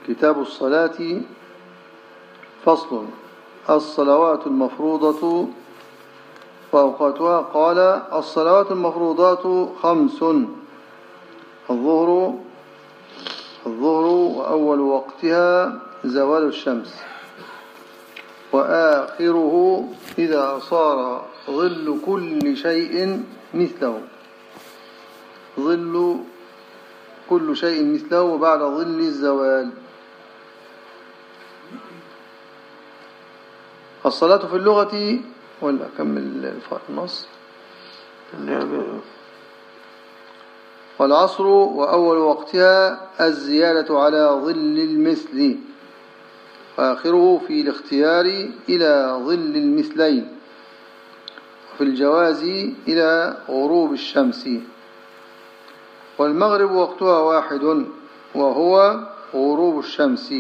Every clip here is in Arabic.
كتاب الصلاة. فصل. الصلوات المفروضة وأوقاتها. قال: الصلوات المفروضات 5: الظهر وأول وقتها زوال الشمس، وآخره إذا صار ظل كل شيء مثله، ظل كل شيء مثله بعد ظل الزوال. الصلاة في اللغة، ولا أكمل النص؟ والعصر وأول وقتها الزيادة على ظل المثل، وآخره في الاختيار إلى ظل المثلين، وفي الجواز إلى غروب الشمس. والمغرب وقتها واحد وهو غروب الشمس.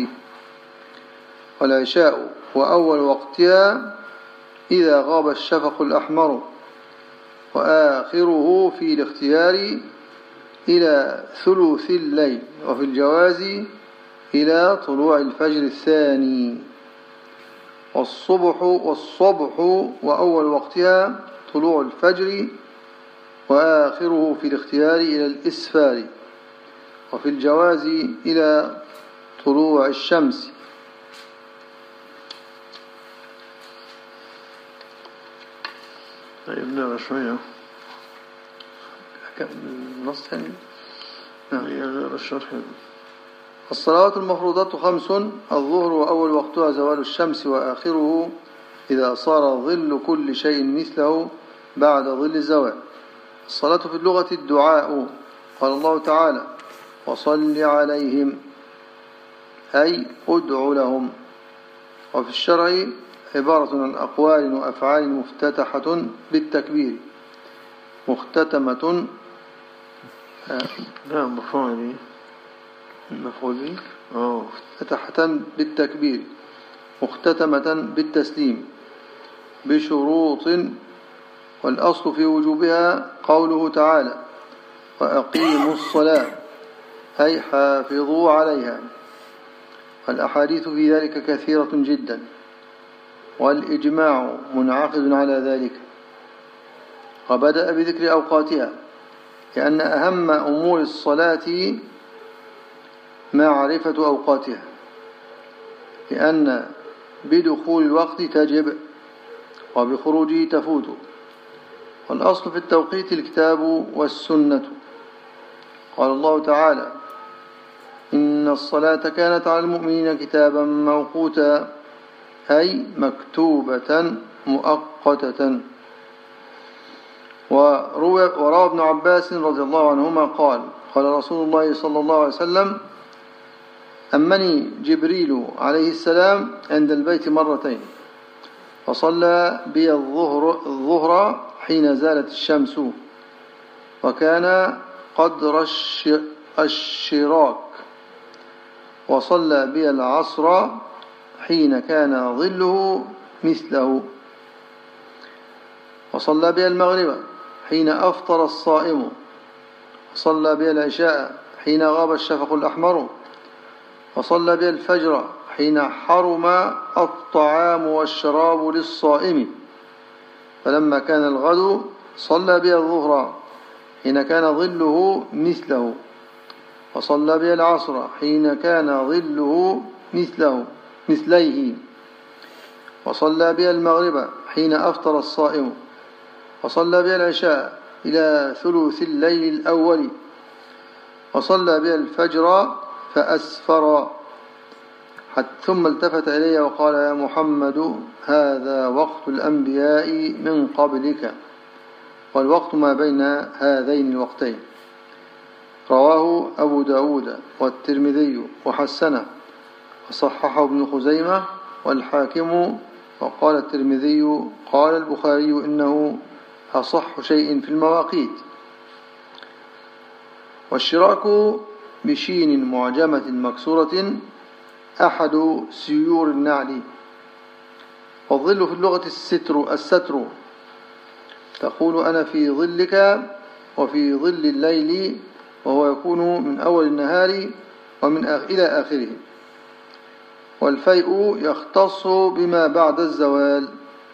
والعشاء وأول وقتها إذا غاب الشفق الأحمر، وآخره في الاختيار إلى ثلث الليل، وفي الجواز إلى طلوع الفجر الثاني. والصبح وأول وقتها طلوع الفجر، وآخره في الاختيار إلى الإسفار، وفي الجواز إلى طلوع الشمس. طيب نقرأ شوية النص ثاني. نقرأ الشرح. الصلوات المفروضات 5: الظهر وأول وقتها زوال الشمس، وآخره إذا صار ظل كل شيء مثله بعد ظل الزوال. الصلاة في اللغة الدعاء. قال الله تعالى: وصل عليهم، أي أدع لهم. وفي الشرع عبارة عن أقوال وأفعال مفتتحة بالتكبير، مختتمة. لا، مفعول به مفتتحة بالتكبير، مختتمة بالتسليم، بشروط. والأصل في وجوبها قوله تعالى: وأقيموا الصلاة، أي حافظوا عليها. والأحاديث في ذلك كثيرة جدا، والإجماع منعقد على ذلك. وبدأ بذكر أوقاتها، لأن أهم أمور الصلاة معرفة أوقاتها، لأن بدخول الوقت تجب، وبخروجه تفوت. والأصل في التوقيت الكتاب والسنة. قال الله تعالى: إن الصلاة كانت على المؤمنين كتابا موقوتا، أي مكتوبة مؤقتة. وروى ابن عباس رضي الله عنهما قال: قال رسول الله صلى الله عليه وسلم: أمني جبريل عليه السلام عند البيت مرتين، فصلى بي الظهر حين زالت الشمس، وكان قدر الشراك، وصلى بي العصر حين كان ظله مثله، وصلى بي المغرب حين أفطر الصائم، وصلى بي العشاء حين غاب الشفق الأحمر، وصلى بي الفجر حين حرم الطعام والشراب للصائم، فلما كان الغد صلى بي الظهر حين كان ظله مثله، وصلى بي العصر حين كان ظله مثليه، وصلى بي المغرب حين أفطر الصائم، وصلى بي العشاء إلى ثلث الليل الأول، وصلى بي الفجر فأسفر، ثم التفت إلي وقال: يا محمد، هذا وقت الأنبياء من قبلك، والوقت ما بين هذين الوقتين. رواه أبو داود والترمذي وحسنه، وصححه ابن خزيمة والحاكم. وقال الترمذي: قال البخاري إنه أصح شيء في المواقيت. والشراك بشين معجمة مكسورة أحد سيور النعل. والظل في اللغة الستر، تقول: أنا في ظلك، وفي ظل الليل، وهو يكون من أول النهار ومن إلى آخره. والفيء يختص بما بعد الزوال.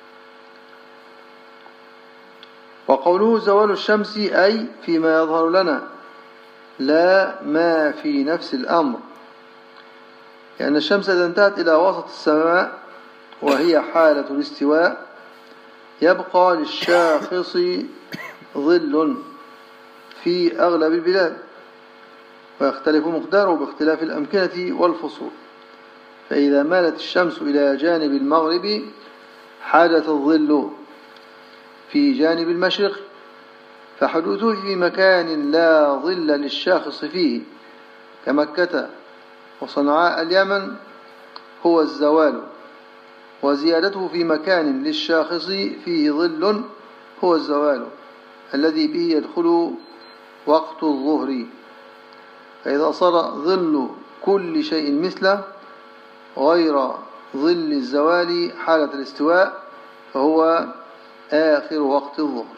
وقوله زوال الشمس أي فيما يظهر لنا لا ما في نفس الأمر، لأن الشمس إذا انتهت إلى وسط السماء وهي حالة الاستواء يبقى للشاخص ظل في أغلب البلاد، ويختلف مقداره باختلاف الأمكنة والفصول. فإذا مالت الشمس إلى جانب المغرب حدث الظل في جانب المشرق، فحدوثه في مكان لا ظل للشاخص فيه كمكة وصنعاء اليمن هو الزوال، وزيادته في مكان للشاخص فيه ظل هو الزوال الذي به يدخل وقت الظهر. فإذا صار ظل كل شيء مثله غير ظل الزوال حالة الاستواء فهو آخر وقت الظهر.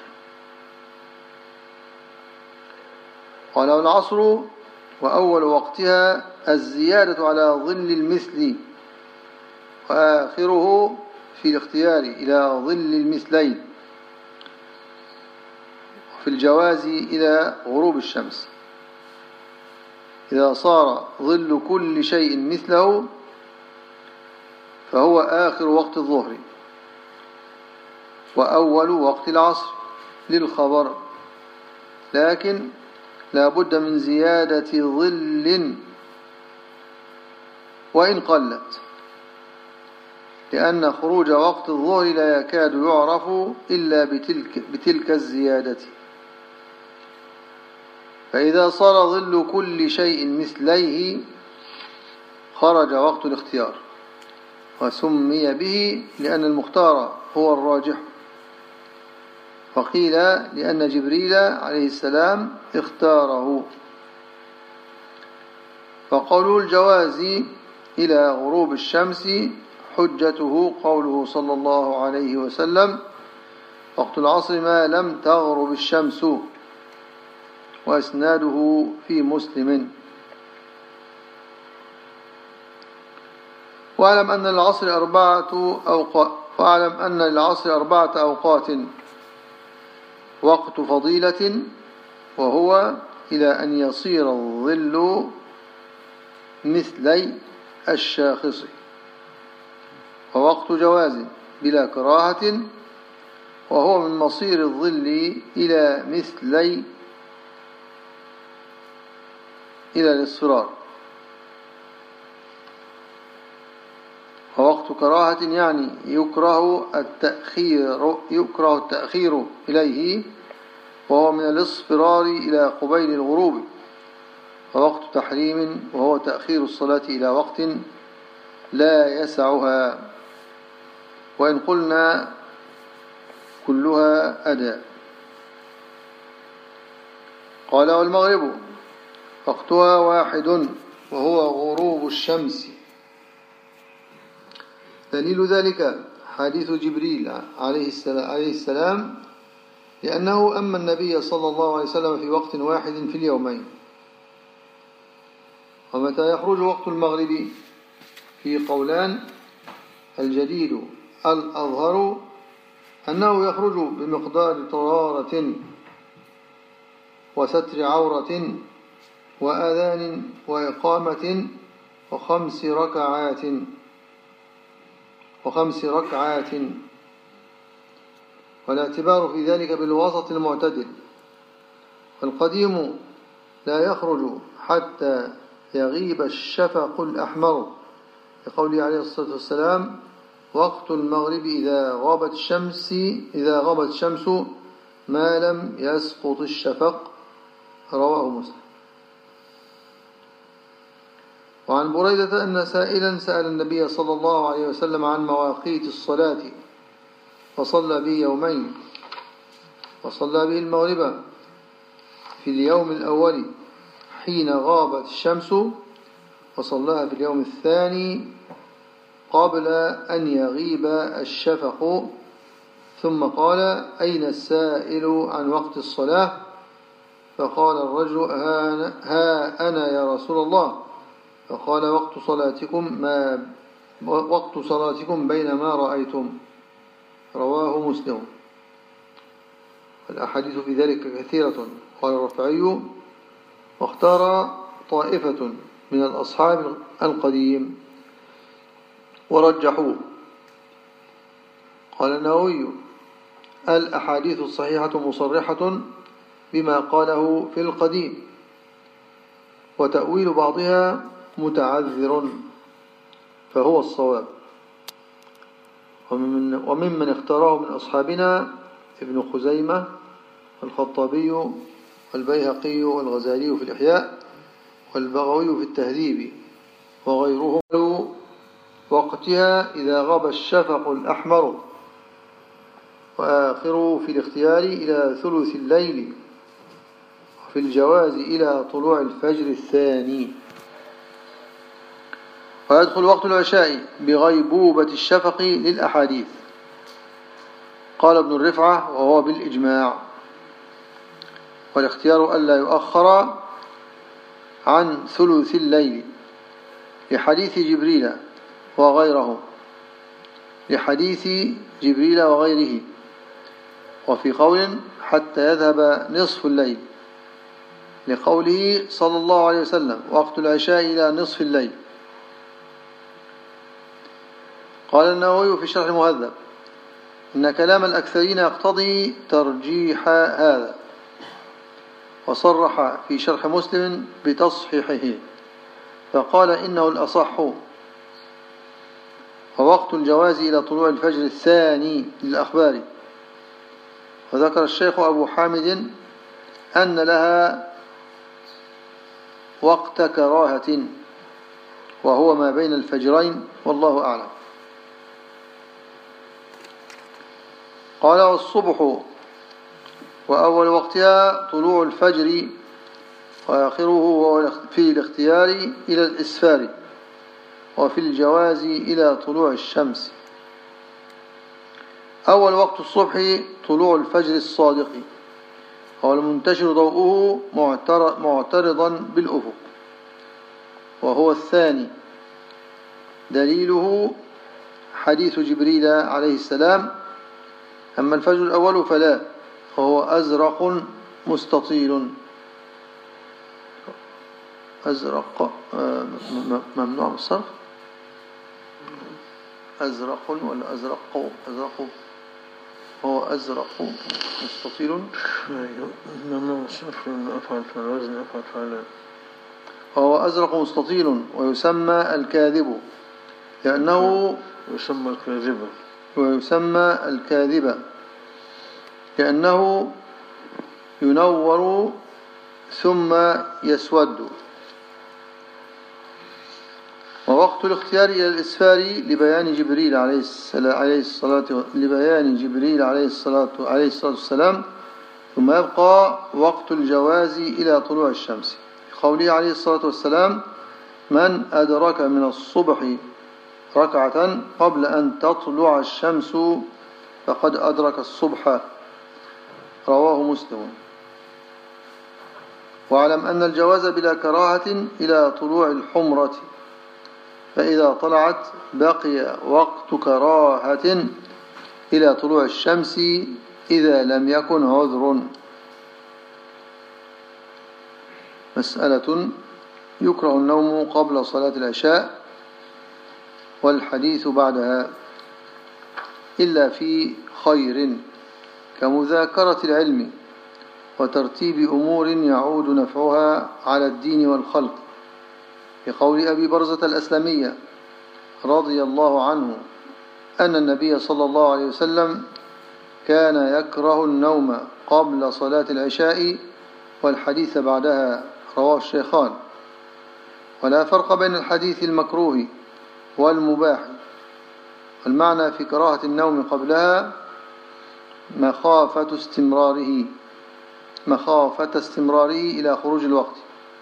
قال العصر وأول وقتها الزيادة على ظل المثل، وآخره في الاختيار إلى ظل المثلين، وفي الجواز إلى غروب الشمس. إذا صار ظل كل شيء مثله فهو آخر وقت الظهر وأول وقت العصر للخبر، لكن لا بد من زيادة ظل وإن قلت، لأن خروج وقت الظهر لا يكاد يعرف إلا بتلك الزيادة. فإذا صار ظل كل شيء مثليه خرج وقت الاختيار، وسمي به لأن المختار هو الراجح، وقيل لأن جبريل عليه السلام اختاره. فقول الجواز إلى غروب الشمس حجته قوله صلى الله عليه وسلم وقت العصر ما لم تغرب الشمس، وإسناده في مسلم. واعلم أن للعصر أربعة أوقات: وقت فضيلة وهو إلى أن يصير الظل مثلي الشاخص، ووقت جواز بلا كراهة وهو من مصير الظل إلى مثلي إلى الاصفرار، ووقت كراهة يعني يكره التأخير إليه وهو من الاصفرار إلى قبيل الغروب، ووقت تحريم وهو تأخير الصلاة إلى وقت لا يسعها، وإن قلنا كلها أداء. قال والمغرب وقتها واحد وهو غروب الشمس. دليل ذلك حديث جبريل عليه السلام، لأنه أما النبي صلى الله عليه وسلم في وقت واحد في اليومين. ومتى يخرج وقت المغرب في قولان: الجديد الأظهر أنه يخرج بمقدار طهارة وستر عورة وأذان وإقامة وخمس ركعات، والاعتبار في ذلك بالوسط المعتدل. والقديم لا يخرج حتى يغيب الشفق الأحمر، لقوله عليه الصلاة والسلام: وقت المغرب إذا غابت الشمس ما لم يسقط الشفق، رواه مسلم. وعن بريدة أن سائلا سأل النبي صلى الله عليه وسلم عن مواقيت الصلاة فصلى به يومين، وصلى به المغرب في اليوم الأول حين غابت الشمس، وصلاها في اليوم الثاني قبل أن يغيب الشفق، ثم قال: أين السائل عن وقت الصلاة؟ فقال الرجل: ها أنا يا رسول الله. فقال: وقت صلاتكم وقت صلاتكم بينما رأيتم. رواه مسلم. الأحاديث في ذلك كثيرة. قال الرفعي: واختار طائفة من الأصحاب القديم ورجحوه. قال النووي: الأحاديث الصحيحة مصرحة بما قاله في القديم، وتأويل بعضها متعذر فهو الصواب. وممن اختاره من أصحابنا ابن خزيمة والخطابي والبيهقي والغزالي في الإحياء والبغوي في التهذيب وغيرهم. وقتها إذا غاب الشفق الأحمر، وآخره في الاختيار إلى ثلث الليل، وفي الجواز إلى طلوع الفجر الثاني. ويدخل وقت العشاء بغيبوبة الشفق للأحاديث. قال ابن الرفعة: وهو بالإجماع. والاختيار ألا يؤخر عن ثلث الليل لحديث جبريل وغيره، وفي قول حتى يذهب نصف الليل، لقوله صلى الله عليه وسلم: وقت العشاء إلى نصف الليل. قال النووي في شرح المهذب: إن كلام الأكثرين يقتضي ترجيح هذا، وصرح في شرح مسلم بتصحيحه، فقال إنه الأصح. ووقت الجواز إلى طلوع الفجر الثاني للأخبار. وذكر الشيخ أبو حامد أن لها وقت كراهة، وهو ما بين الفجرين، والله أعلم. قال: والصبح وأول وقتها طلوع الفجر، وآخره في الاختيار إلى الإسفار، وفي الجواز إلى طلوع الشمس. أول وقت الصبح طلوع الفجر الصادق، هو المنتشر ضوءه معترضا بالأفق، وهو الثاني. دليله حديث جبريل عليه السلام: أما الفجر الأول فلا، وهو أزرق مستطيل. أزرق ممنوع من الصرف. أزرق ولا أزرق؟ هو أزرق مستطيل. ممنوع من الصرف أفعل فعل وزن أفعل فعل. وهو أزرق مستطيل، ويسمى الكاذب لأنه لأنه ينور ثم يسود. ووقت الاختيار إلى الإسفار لبيان جبريل عليه الصلاة والسلام، ثم يبقى وقت الجواز إلى طلوع الشمس، قوله عليه الصلاة والسلام: من أدرك من الصبح ركعة قبل أن تطلع الشمس فقد أدرك الصبح. رواه مسلم. واعلم أن الجواز بلا كراهة إلى طلوع الحمرة، فإذا طلعت بقي وقت كراهة إلى طلوع الشمس إذا لم يكن عذر. مسألة: يكره النوم قبل صلاة العشاء والحديث بعدها إلا في خير، كمذاكرة العلم وترتيب أمور يعود نفعها على الدين والخلق، بقول أبي برزة الأسلمية رضي الله عنه أن النبي صلى الله عليه وسلم كان يكره النوم قبل صلاة العشاء والحديث بعدها. رواه الشيخان. ولا فرق بين الحديث المكروه والمباح، والمعنى في كراهة النوم قبلها مخافة استمراره إلى خروج الوقت.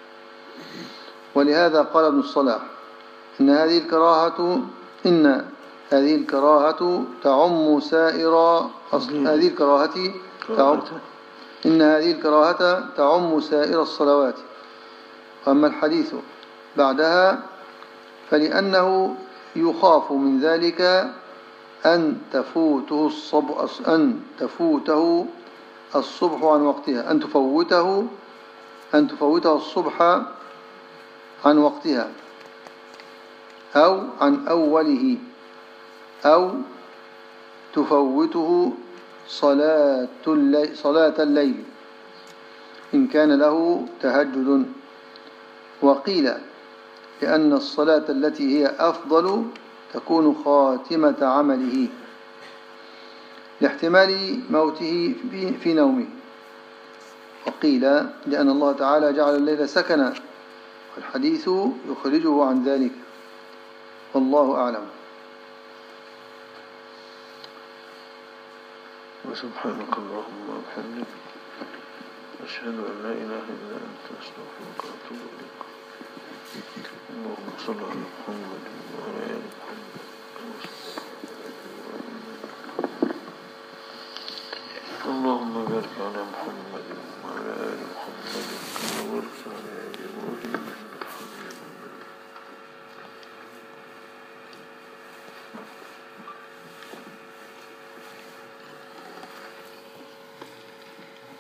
ولهذا قال ابن الصلاح: إن هذه الكراهة تعم سائر الصلوات. وأما الحديث بعدها فلأنه يخاف من ذلك أن تفوته الصبح عن وقتها، أن تفوته الصبح عن وقتها أو عن أوله، أو تفوته صلاة الليل إن كان له تهجد. وقيل لأن الصلاة التي هي أفضل تكون خاتمة عمله لاحتمال موته في نومه. وقيل لأن الله تعالى جعل الليل سكنا، والحديث يخرجه عن ذلك، والله أعلم. وسبحانك اللهم وبحمدك أشهد أن لا إله إلا أنت أستغفرك وأتوب إليك. اللهم صل على محمد وعلى آل محمد. اللهم بارك على محمد وعلى آل محمد كما باركت على آل